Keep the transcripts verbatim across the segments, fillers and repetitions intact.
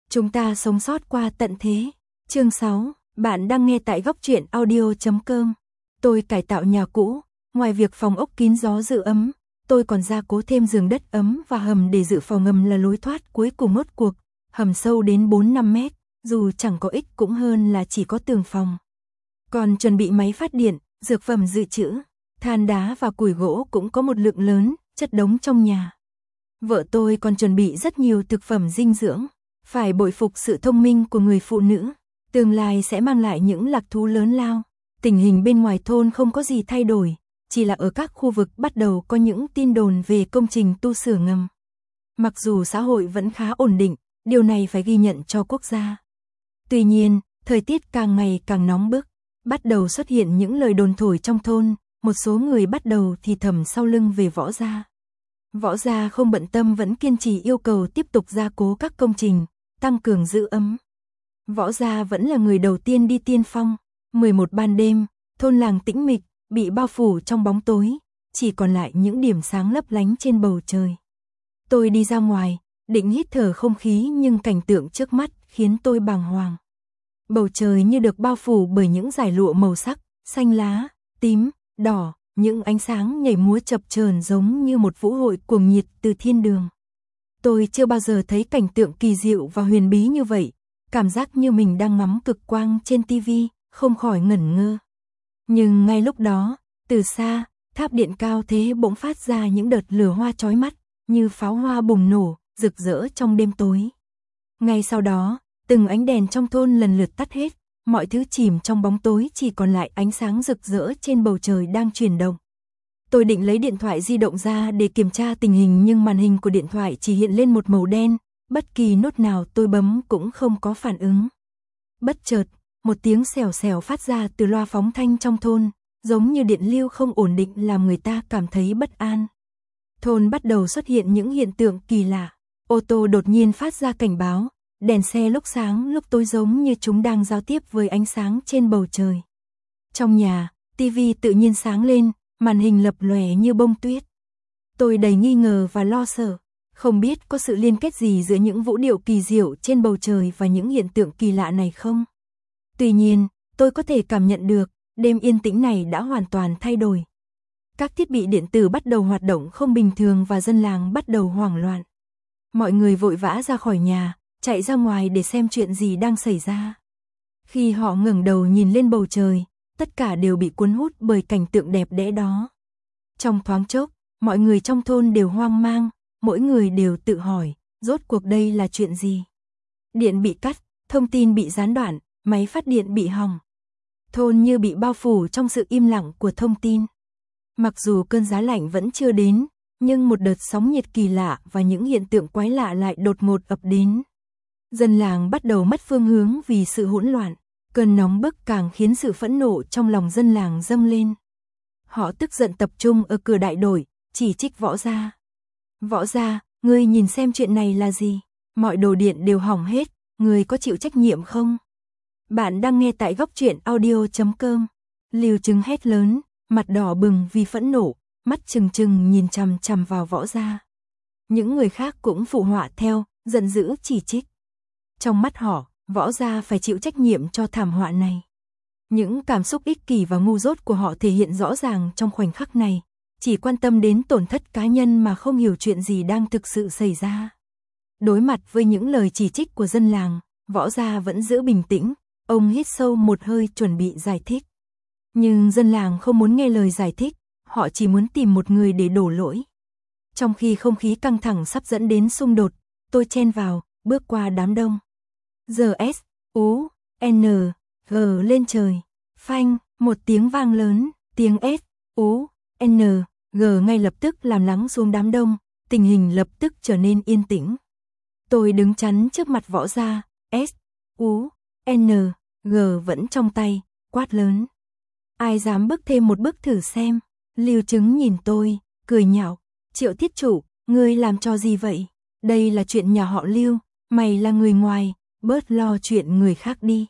Chúng ta sống sót qua tận thế. Chương sáu, bạn đang nghe tại góc truyện audio chấm com. Tôi cải tạo nhà cũ, ngoài việc phòng ốc kín gió giữ ấm, tôi còn gia cố thêm giường đất ấm và hầm để dự phòng ngầm là lối thoát cuối cùng rốt cuộc. Hầm sâu đến bốn năm mét, dù chẳng có ích cũng hơn là chỉ có tường phòng. Còn chuẩn bị máy phát điện, dược phẩm dự trữ, than đá và củi gỗ cũng có một lượng lớn, chất đống trong nhà. Vợ tôi còn chuẩn bị rất nhiều thực phẩm dinh dưỡng, phải bội phục sự thông minh của người phụ nữ, tương lai sẽ mang lại những lạc thú lớn lao. Tình hình bên ngoài thôn không có gì thay đổi, chỉ là ở các khu vực bắt đầu có những tin đồn về công trình tu sửa ngầm. Mặc dù xã hội vẫn khá ổn định, điều này phải ghi nhận cho quốc gia. Tuy nhiên, thời tiết càng ngày càng nóng bức, bắt đầu xuất hiện những lời đồn thổi trong thôn, một số người bắt đầu thì thầm sau lưng về Võ Gia. Võ Gia không bận tâm vẫn kiên trì yêu cầu tiếp tục gia cố các công trình, tăng cường giữ ấm. Võ Gia vẫn là người đầu tiên đi tiên phong. mười một ban đêm, thôn làng tĩnh mịch, bị bao phủ trong bóng tối, chỉ còn lại những điểm sáng lấp lánh trên bầu trời. Tôi đi ra ngoài, định hít thở không khí nhưng cảnh tượng trước mắt khiến tôi bàng hoàng. Bầu trời như được bao phủ bởi những dải lụa màu sắc, xanh lá, tím, đỏ, những ánh sáng nhảy múa chập chờn giống như một vũ hội cuồng nhiệt từ thiên đường. Tôi chưa bao giờ thấy cảnh tượng kỳ diệu và huyền bí như vậy, cảm giác như mình đang ngắm cực quang trên tivi, không khỏi ngẩn ngơ. Nhưng ngay lúc đó, từ xa, tháp điện cao thế bỗng phát ra những đợt lửa hoa chói mắt, như pháo hoa bùng nổ, rực rỡ trong đêm tối. Ngay sau đó, từng ánh đèn trong thôn lần lượt tắt hết, mọi thứ chìm trong bóng tối chỉ còn lại ánh sáng rực rỡ trên bầu trời đang chuyển động. Tôi định lấy điện thoại di động ra để kiểm tra tình hình nhưng màn hình của điện thoại chỉ hiện lên một màu đen, bất kỳ nốt nào tôi bấm cũng không có phản ứng. Bất chợt, một tiếng xèo xèo phát ra từ loa phóng thanh trong thôn, giống như điện lưu không ổn định làm người ta cảm thấy bất an. Thôn bắt đầu xuất hiện những hiện tượng kỳ lạ, ô tô đột nhiên phát ra cảnh báo, đèn xe lúc sáng lúc tối giống như chúng đang giao tiếp với ánh sáng trên bầu trời. Trong nhà, tivi tự nhiên sáng lên, màn hình lập lòe như bông tuyết. Tôi đầy nghi ngờ và lo sợ, không biết có sự liên kết gì giữa những vũ điệu kỳ diệu trên bầu trời và những hiện tượng kỳ lạ này không. Tuy nhiên, tôi có thể cảm nhận được, đêm yên tĩnh này đã hoàn toàn thay đổi. Các thiết bị điện tử bắt đầu hoạt động không bình thường và dân làng bắt đầu hoảng loạn. Mọi người vội vã ra khỏi nhà, chạy ra ngoài để xem chuyện gì đang xảy ra. Khi họ ngẩng đầu nhìn lên bầu trời, tất cả đều bị cuốn hút bởi cảnh tượng đẹp đẽ đó. Trong thoáng chốc, mọi người trong thôn đều hoang mang, mỗi người đều tự hỏi, rốt cuộc đây là chuyện gì? Điện bị cắt, thông tin bị gián đoạn, máy phát điện bị hỏng. Thôn như bị bao phủ trong sự im lặng của thông tin. Mặc dù cơn giá lạnh vẫn chưa đến, nhưng một đợt sóng nhiệt kỳ lạ và những hiện tượng quái lạ lại đột ngột ập đến. Dân làng bắt đầu mất phương hướng vì sự hỗn loạn, cơn nóng bức càng khiến sự phẫn nộ trong lòng dân làng dâng lên. Họ tức giận tập trung ở cửa đại đội, chỉ trích Võ Gia. Võ Gia, ngươi nhìn xem chuyện này là gì? Mọi đồ điện đều hỏng hết, ngươi có chịu trách nhiệm không? Bạn đang nghe tại góc truyện audio chấm com. Lưu Trứng hét lớn, mặt đỏ bừng vì phẫn nộ, mắt trừng trừng nhìn chằm chằm vào Võ Gia. Những người khác cũng phụ họa theo, giận dữ chỉ trích. Trong mắt họ, Võ Gia phải chịu trách nhiệm cho thảm họa này. Những cảm xúc ích kỷ và ngu dốt của họ thể hiện rõ ràng trong khoảnh khắc này, chỉ quan tâm đến tổn thất cá nhân mà không hiểu chuyện gì đang thực sự xảy ra. Đối mặt với những lời chỉ trích của dân làng, Võ Gia vẫn giữ bình tĩnh, ông hít sâu một hơi chuẩn bị giải thích. Nhưng dân làng không muốn nghe lời giải thích, họ chỉ muốn tìm một người để đổ lỗi. Trong khi không khí căng thẳng sắp dẫn đến xung đột, tôi chen vào, bước qua đám đông. Giờ S, U, N, G lên trời, phanh, một tiếng vang lớn, tiếng S, U, N, G ngay lập tức làm lắng xuống đám đông, tình hình lập tức trở nên yên tĩnh. Tôi đứng chắn trước mặt Võ Gia, S, U, N, G vẫn trong tay, quát lớn. Ai dám bước thêm một bước thử xem? Lưu Trứng nhìn tôi, cười nhạo, Triệu thiết chủ, ngươi làm cho gì vậy? Đây là chuyện nhà họ Lưu, mày là người ngoài, bớt lo chuyện người khác đi.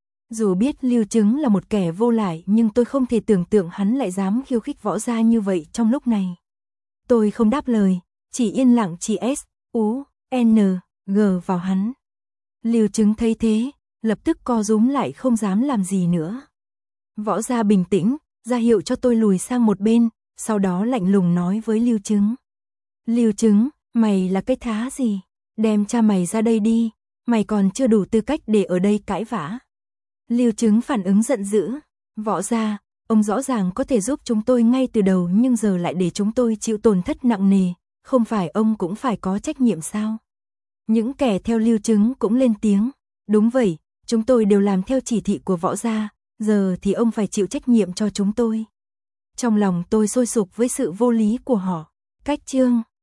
Dù biết Lưu Trứng là một kẻ vô lại nhưng tôi không thể tưởng tượng hắn lại dám khiêu khích Võ Gia như vậy trong lúc này. Tôi không đáp lời, chỉ yên lặng chỉ S, U, N, G vào hắn. Lưu Trứng thấy thế, lập tức co rúm lại không dám làm gì nữa. Võ Gia bình tĩnh, ra hiệu cho tôi lùi sang một bên, sau đó lạnh lùng nói với Lưu Trứng. Lưu Trứng, mày là cái thá gì? Đem cha mày ra đây đi, mày còn chưa đủ tư cách để ở đây cãi vã. Lưu Trứng phản ứng giận dữ. Võ Gia, ông rõ ràng có thể giúp chúng tôi ngay từ đầu nhưng giờ lại để chúng tôi chịu tổn thất nặng nề, không phải ông cũng phải có trách nhiệm sao? Những kẻ theo Lưu Trứng cũng lên tiếng. Đúng vậy, chúng tôi đều làm theo chỉ thị của Võ Gia, giờ thì ông phải chịu trách nhiệm cho chúng tôi. Trong lòng tôi sôi sục với sự vô lý của họ. Cách chương